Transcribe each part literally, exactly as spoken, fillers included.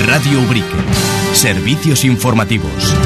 Radio Ubrique. Servicios informativos.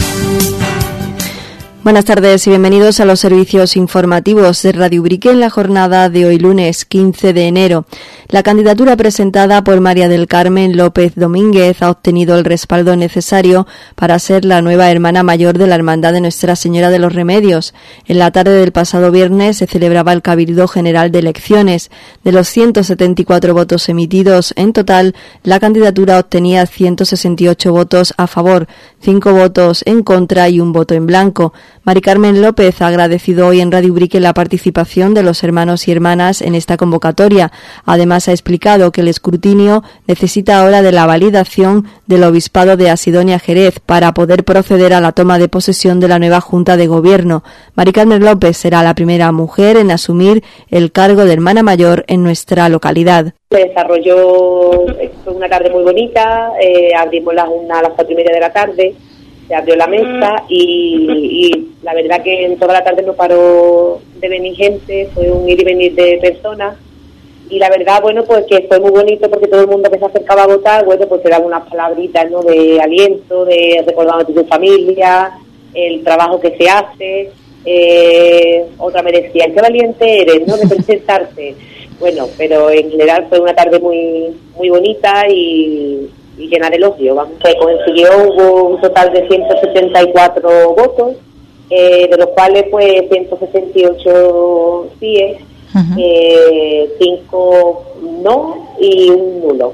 Buenas tardes y bienvenidos a los servicios informativos de Radio Ubrique en la jornada de hoy lunes quince de enero. La candidatura presentada por María del Carmen López Domínguez ha obtenido el respaldo necesario para ser la nueva hermana mayor de la Hermandad de Nuestra Señora de los Remedios. En la tarde del pasado viernes se celebraba el Cabildo General de Elecciones. De los ciento setenta y cuatro votos emitidos en total, la candidatura obtenía ciento sesenta y ocho votos a favor, cinco votos en contra y un voto en blanco. Mari Carmen López ha agradecido hoy en Radio Ubrique la participación de los hermanos y hermanas en esta convocatoria. Además, ha explicado que el escrutinio necesita ahora de la validación del Obispado de Asidonia Jerez para poder proceder a la toma de posesión de la nueva Junta de Gobierno. Mari Carmen López será la primera mujer en asumir el cargo de hermana mayor en nuestra localidad. Se desarrolló, fue una tarde muy bonita, eh, abrimos las una a las cuatro y media de la tarde, se abrió la mesa y, y la verdad que en toda la tarde no paró de venir gente, fue un ir y venir de personas y la verdad, bueno, pues que fue muy bonito porque todo el mundo que se acercaba a votar, bueno, pues te daban unas palabritas, ¿no?, de aliento, de recordándote tu familia, el trabajo que se hace, eh, otra me decía, qué valiente eres, ¿no?, de presentarte. Bueno, pero en general fue una tarde muy muy bonita y, y llena de elogio. Vamos, que consiguió hubo un total de ciento setenta y cuatro votos, eh, de los cuales pues ciento sesenta y ocho síes, uh-huh. eh, cinco no y un nulo.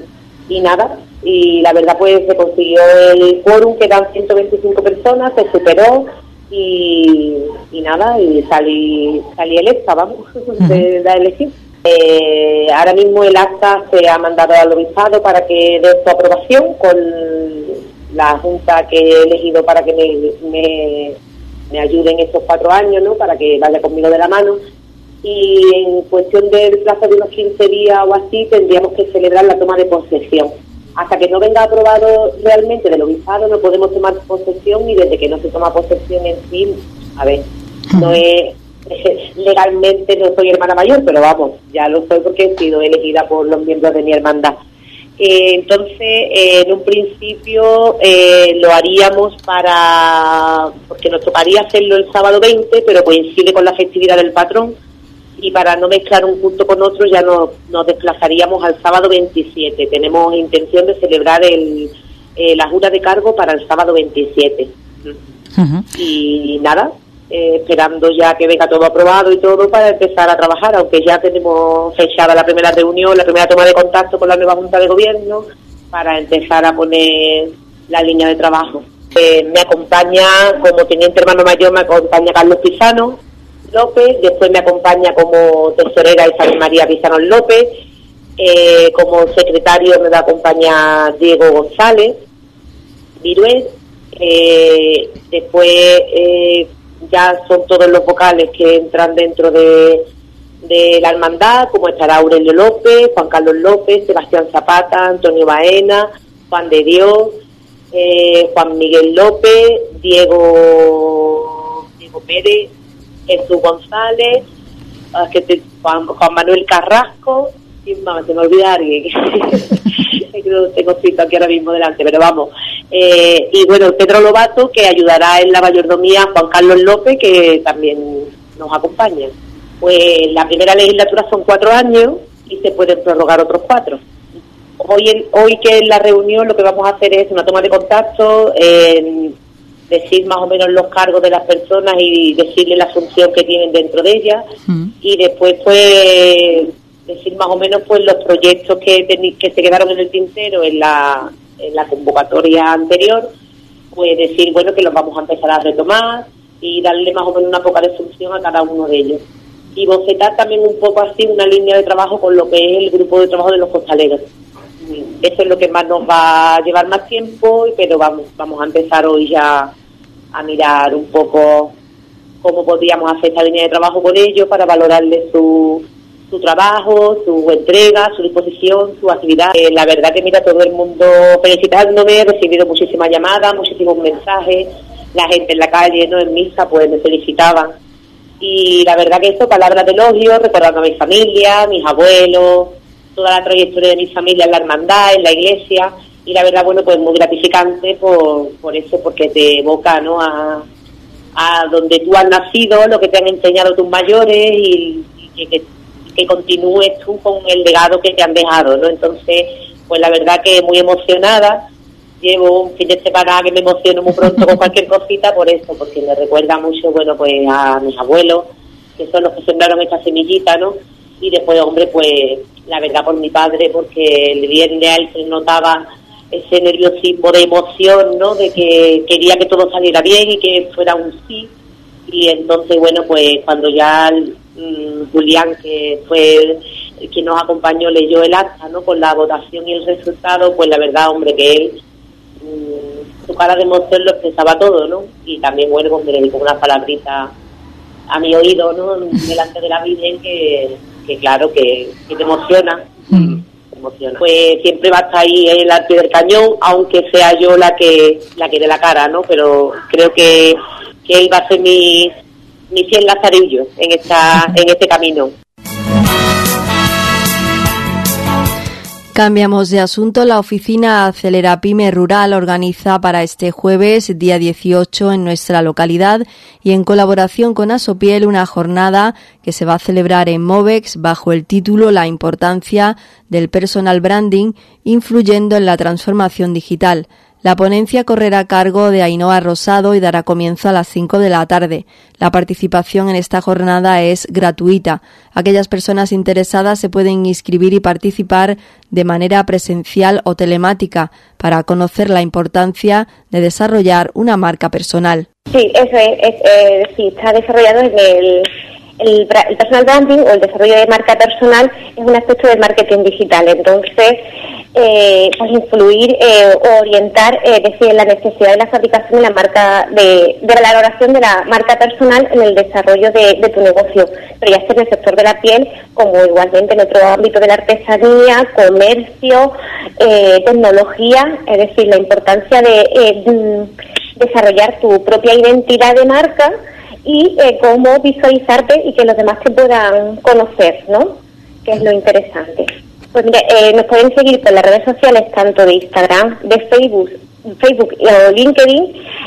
Y nada, y la verdad pues se consiguió el quórum, que eran ciento veinticinco personas, se superó. Y, y nada, y salí salí electa, vamos, uh-huh. de la elección. Eh, ahora mismo el acta se ha mandado al obispado para que dé su aprobación con la junta que he elegido para que me, me, me ayuden estos cuatro años, ¿no?, para que vaya conmigo de la mano. Y en cuestión del plazo de unos quince días o así tendríamos que celebrar la toma de posesión. Hasta que no venga aprobado realmente del obispado no podemos tomar posesión, y desde que no se toma posesión en sí, a ver, no es... legalmente no soy hermana mayor, pero vamos, ya lo soy porque he sido elegida por los miembros de mi hermandad. Eh, entonces, eh, en un principio eh, lo haríamos para, porque nos tocaría hacerlo el sábado veinte, pero coincide con la festividad del patrón, y para no mezclar un punto con otro ya nos, nos desplazaríamos al sábado veintisiete. Tenemos intención de celebrar el, eh, la jura de cargo para el sábado veintisiete. Uh-huh. Y nada, Eh, esperando ya que venga todo aprobado y todo para empezar a trabajar, aunque ya tenemos fechada la primera reunión, la primera toma de contacto con la nueva Junta de Gobierno para empezar a poner la línea de trabajo. Eh, me acompaña, como teniente hermano mayor, me acompaña Carlos Pizano López, después me acompaña como tesorera Isabel María Pizano López, eh, como secretario me va a acompañar Diego González Virués, eh, después eh, ya son todos los vocales que entran dentro de, de la hermandad, como estará Aurelio López, Juan Carlos López, Sebastián Zapata, Antonio Baena, Juan de Dios, eh, Juan Miguel López, Diego Diego Pérez, Jesús González, uh, que te, Juan, Juan Manuel Carrasco, y mamá, se me olvida alguien, que lo tengo escrito aquí ahora mismo delante, pero vamos. Eh, y bueno, Pedro Lobato, que ayudará en la mayordomía, Juan Carlos López, que también nos acompaña. Pues la primera legislatura son cuatro años y se pueden prorrogar otros cuatro. Hoy, en, hoy que en la reunión lo que vamos a hacer es una toma de contacto, eh, decir más o menos los cargos de las personas y decirle la función que tienen dentro de ellas, mm. y después pues decir más o menos pues los proyectos que, ten, que se quedaron en el tintero en la en la convocatoria anterior, pues decir, bueno, que los vamos a empezar a retomar y darle más o menos una poca de función a cada uno de ellos. Y bocetar también un poco así una línea de trabajo con lo que es el grupo de trabajo de los costaleros. Eso es lo que más nos va a llevar más tiempo, pero vamos, vamos a empezar hoy ya a mirar un poco cómo podríamos hacer esta línea de trabajo con ellos para valorarles su su trabajo, su entrega, su disposición, su actividad. Eh, la verdad que mira, todo el mundo felicitándome, he recibido muchísimas llamadas, muchísimos mensajes, la gente en la calle, no en misa, pues me felicitaban. Y la verdad que esto, palabras de elogio, recordando a mi familia, mis abuelos, toda la trayectoria de mi familia en la hermandad, en la iglesia, y la verdad, bueno, pues muy gratificante por, por eso, porque te evoca, ¿no?, a, a donde tú has nacido, lo que te han enseñado tus mayores y, y que, que, que continúes tú con el legado que te han dejado, ¿no? Entonces, pues la verdad que muy emocionada. Llevo un fin de semana que me emociono muy pronto con cualquier cosita por eso, porque me recuerda mucho, bueno, pues a mis abuelos, que son los que sembraron esta semillita, ¿no? Y después, hombre, pues la verdad por mi padre, porque el viernes a él se notaba ese nerviosismo de emoción, ¿no?, de que quería que todo saliera bien y que fuera un sí. Y entonces, bueno, pues cuando ya mmm, Julián, que fue el que nos acompañó, leyó el acta, ¿no?, con la votación y el resultado, pues la verdad, hombre, que él, mmm, su cara de emoción lo expresaba todo, ¿no? Y también, bueno, pues me dedicó una palabrita a mi oído, ¿no?, delante de la Virgen, que, que claro, que, que te emociona. Mm. Emociona. Pues siempre va a estar ahí el al pie del cañón, aunque sea yo la que la que dé la cara, ¿no? Pero creo que, que él va a ser mi mi fiel lazarillo en esta en este camino. Cambiamos de asunto. La oficina Acelerapyme Rural organiza para este jueves, día dieciocho, en nuestra localidad y en colaboración con Asopiel, una jornada que se va a celebrar en Movex bajo el título La importancia del personal branding influyendo en la transformación digital. La ponencia correrá a cargo de Ainhoa Rosado y dará comienzo a las cinco de la tarde. La participación en esta jornada es gratuita. Aquellas personas interesadas se pueden inscribir y participar de manera presencial o telemática para conocer la importancia de desarrollar una marca personal. Sí, eso es, es eh, sí, está desarrollado en el, el, el personal branding o el desarrollo de marca personal es un aspecto del marketing digital. Entonces, Eh, pues influir eh, o orientar, eh, decir, la necesidad de la fabricación y la marca de, de la elaboración de la marca personal en el desarrollo de, de tu negocio, pero ya sea en el sector de la piel como igualmente en otro ámbito de la artesanía, comercio, eh, tecnología, es decir, la importancia de eh, desarrollar tu propia identidad de marca y eh, cómo visualizarte y que los demás te puedan conocer, ¿no? Que es lo interesante. Pues mire, eh, nos pueden seguir por las redes sociales, tanto de Instagram, de Facebook, Facebook o LinkedIn,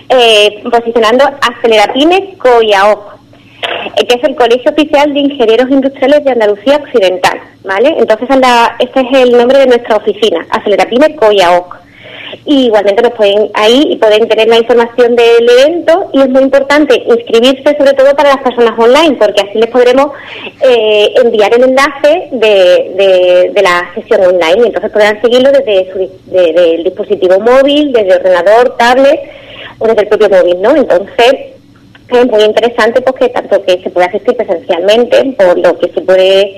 eh, posicionando Acelerapyme Coyahoc, eh, que es el Colegio Oficial de Ingenieros Industriales de Andalucía Occidental, ¿vale? Entonces, la, este es el nombre de nuestra oficina, Acelerapyme Coyahoc. Y igualmente nos pueden ahí y pueden tener la información del evento, y es muy importante inscribirse sobre todo para las personas online, porque así les podremos eh, enviar el enlace de, de, de la sesión online y entonces podrán seguirlo desde, su, de, de el dispositivo móvil, desde el ordenador, tablet o desde el propio móvil, ¿no? Entonces es muy interesante porque tanto que se puede asistir presencialmente, por lo que se puede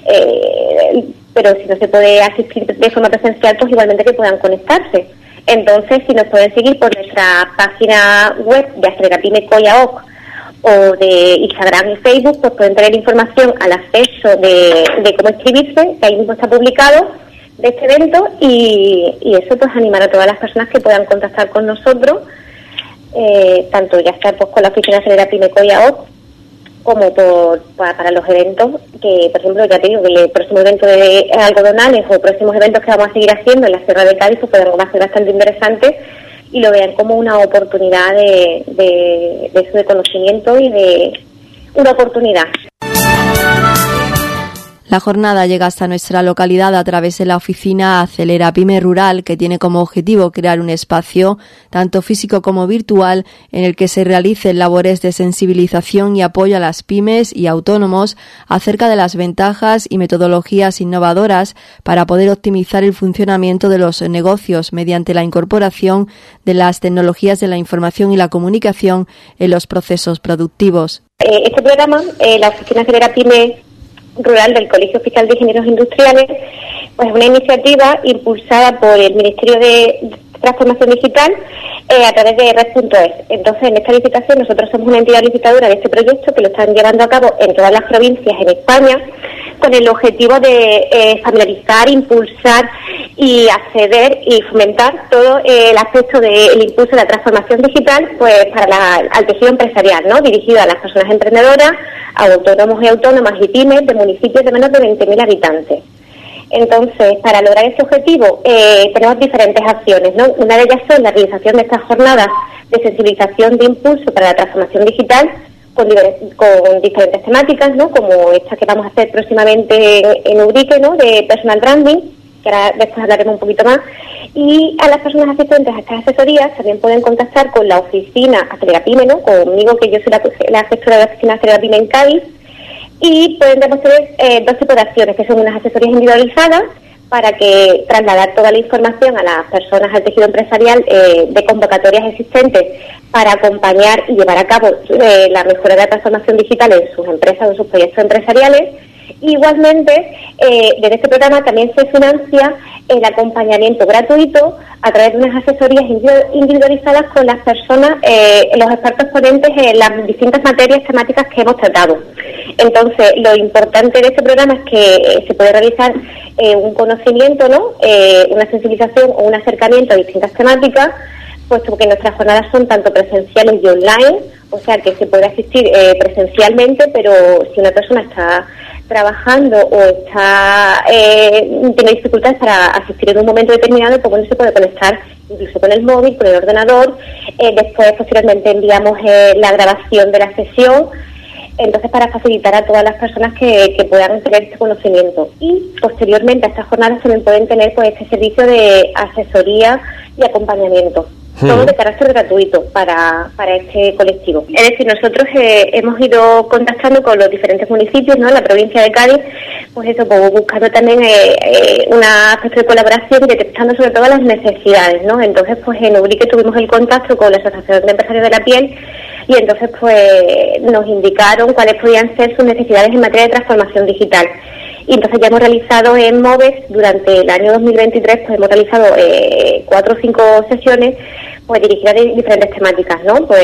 eh, pero si no se puede asistir de forma presencial, pues igualmente que puedan conectarse. Entonces, si nos pueden seguir por nuestra página web de Acelerapyme Coyahoc o de Instagram y Facebook, pues pueden tener información al acceso de, de cómo inscribirse, que ahí mismo está publicado, de este evento, y, y eso pues animar a todas las personas que puedan contactar con nosotros, eh, tanto ya sea pues con la oficina Acelerapyme Coyahoc, como por, para, para los eventos, que por ejemplo ya te digo que el próximo evento de algodonales o próximos eventos que vamos a seguir haciendo en la Sierra de Cádiz, pues podrán ser bastante interesantes y lo vean como una oportunidad de, de, de eso de conocimiento y de una oportunidad. La jornada llega hasta nuestra localidad a través de la oficina Acelerapyme Rural, que tiene como objetivo crear un espacio, tanto físico como virtual, en el que se realicen labores de sensibilización y apoyo a las pymes y autónomos acerca de las ventajas y metodologías innovadoras para poder optimizar el funcionamiento de los negocios mediante la incorporación de las tecnologías de la información y la comunicación en los procesos productivos. Eh, este programa, eh, la oficina Acelerapyme Rural del Colegio Oficial de Ingenieros Industriales, pues es una iniciativa impulsada por el Ministerio de Transformación Digital eh, a través de red punto es. Entonces, en esta licitación nosotros somos una entidad licitadora de este proyecto que lo están llevando a cabo en todas las provincias en España, con el objetivo de eh, familiarizar, impulsar y acceder y fomentar todo eh, el aspecto del impulso de la transformación digital, pues para la, al tejido empresarial, ¿no? Dirigido a las personas emprendedoras, a autónomos y autónomas y pymes de municipios de menos de veinte mil habitantes. Entonces, para lograr este objetivo, eh, tenemos diferentes acciones, ¿no? Una de ellas son la realización de estas jornadas de sensibilización de impulso para la transformación digital con, con diferentes temáticas, ¿no? Como esta que vamos a hacer próximamente en, en Ubrique, ¿no? De personal branding, que ahora después hablaremos un poquito más. Y a las personas asistentes a estas asesorías también pueden contactar con la oficina Acelerapyme, ¿no? Conmigo, que yo soy la, la gestora de la oficina Acelerapyme en Cádiz. Y pueden demostrar eh, dos tipos de acciones, que son unas asesorías individualizadas para que trasladar toda la información a las personas, al tejido empresarial eh, de convocatorias existentes para acompañar y llevar a cabo eh, la mejora de la transformación digital en sus empresas o en sus proyectos empresariales. Igualmente, eh, desde este programa también se financia el acompañamiento gratuito a través de unas asesorías individualizadas con las personas, eh, los expertos ponentes en las distintas materias temáticas que hemos tratado. Entonces, lo importante de este programa es que eh, se puede realizar eh, un conocimiento, ¿no? Eh, una sensibilización o un acercamiento a distintas temáticas, puesto que nuestras jornadas son tanto presenciales y online, o sea que se puede asistir eh, presencialmente, pero si una persona está trabajando o está eh, tiene dificultades para asistir en un momento determinado, pues bueno, se puede conectar incluso con el móvil, con el ordenador. Eh, después, posteriormente, enviamos eh, la grabación de la sesión, entonces para facilitar a todas las personas que, que puedan tener este conocimiento. Y posteriormente a estas jornadas también pueden tener pues este servicio de asesoría y acompañamiento. Todo de carácter gratuito para, para este colectivo. Es decir, nosotros eh, hemos ido contactando con los diferentes municipios, ¿no? En la provincia de Cádiz, pues eso, pues buscando también eh, eh, un aspecto de colaboración y detectando sobre todo las necesidades, ¿no? Entonces, pues en Ubrique tuvimos el contacto con la Asociación de Empresarios de la Piel y entonces pues nos indicaron cuáles podían ser sus necesidades en materia de transformación digital. Y entonces ya hemos realizado en MOVES, durante el año dos mil veintitrés, pues hemos realizado eh, cuatro o cinco sesiones pues dirigidas a diferentes temáticas, ¿no? Pues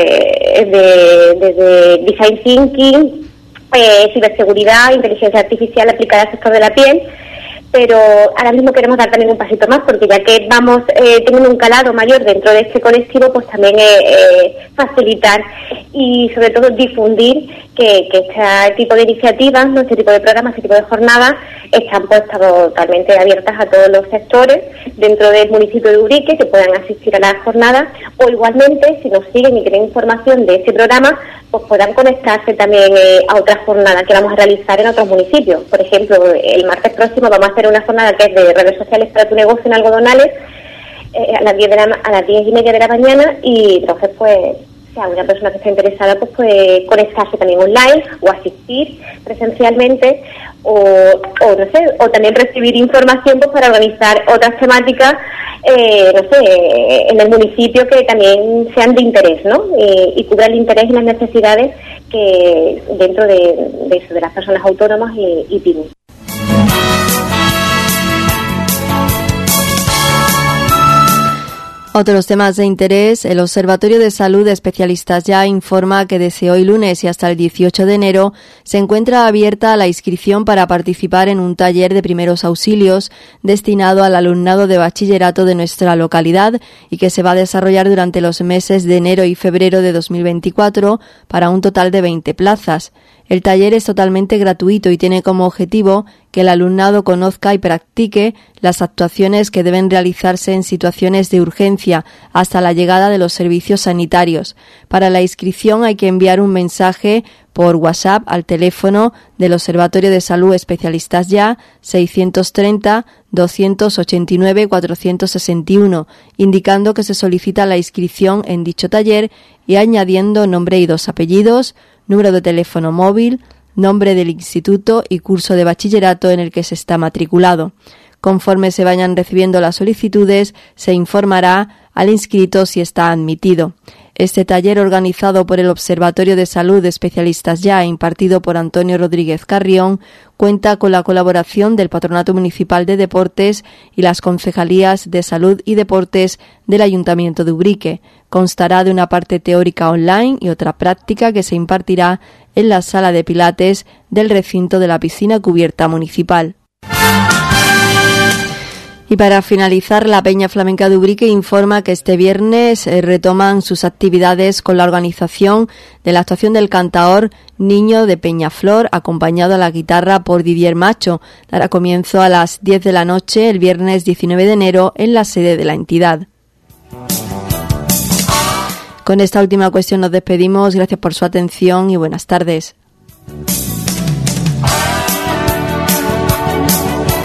desde, desde design thinking, eh, ciberseguridad, inteligencia artificial aplicada al sector de la piel, pero ahora mismo queremos dar también un pasito más, porque ya que vamos eh, teniendo un calado mayor dentro de este colectivo, pues también eh, eh, facilitar y sobre todo difundir que, que este tipo de iniciativas, ¿no? Este tipo de programas, este tipo de jornadas están pues totalmente abiertas a todos los sectores dentro del municipio de Ubrique, que puedan asistir a las jornadas, o igualmente, si nos siguen y quieren información de este programa, pues puedan conectarse también eh, a otras jornadas que vamos a realizar en otros municipios. Por ejemplo, el martes próximo vamos a hacer una jornada que es de redes sociales para tu negocio en Algodonales, eh, a las diez de la, a las diez y media de la mañana, y entonces pues si alguna persona que esté interesada pues puede conectarse también online o asistir presencialmente o, o no sé, o también recibir información pues para organizar otras temáticas eh, no sé, en el municipio que también sean de interés, ¿no? Eh, y cubra el interés y las necesidades que dentro de, de eso, de las personas autónomas y, y pymes. Otros temas de interés. El Observatorio de Salud de Especialistas Ya informa que desde hoy lunes y hasta el dieciocho de enero se encuentra abierta la inscripción para participar en un taller de primeros auxilios destinado al alumnado de bachillerato de nuestra localidad y que se va a desarrollar durante los meses de enero y febrero de dos mil veinticuatro para un total de veinte plazas. El taller es totalmente gratuito y tiene como objetivo que el alumnado conozca y practique las actuaciones que deben realizarse en situaciones de urgencia hasta la llegada de los servicios sanitarios. Para la inscripción hay que enviar un mensaje por WhatsApp al teléfono del Observatorio de Salud Especialistas Ya seiscientos treinta, doscientos ochenta y nueve, cuatrocientos sesenta y uno, indicando que se solicita la inscripción en dicho taller y añadiendo nombre y dos apellidos, número de teléfono móvil, nombre del instituto y curso de bachillerato en el que se está matriculado. Conforme se vayan recibiendo las solicitudes, se informará al inscrito si está admitido. Este taller, organizado por el Observatorio de Salud de Especialistas Ya, impartido por Antonio Rodríguez Carrión, cuenta con la colaboración del Patronato Municipal de Deportes y las Concejalías de Salud y Deportes del Ayuntamiento de Ubrique. Constará de una parte teórica online y otra práctica que se impartirá en la sala de pilates del recinto de la piscina cubierta municipal. Y para finalizar, la Peña Flamenca de Ubrique informa que este viernes eh, retoman sus actividades con la organización de la actuación del cantaor Niño de Peñaflor, acompañado a la guitarra por Didier Macho. Dará comienzo a las diez de la noche el viernes diecinueve de enero en la sede de la entidad. Con esta última cuestión nos despedimos. Gracias por su atención y buenas tardes.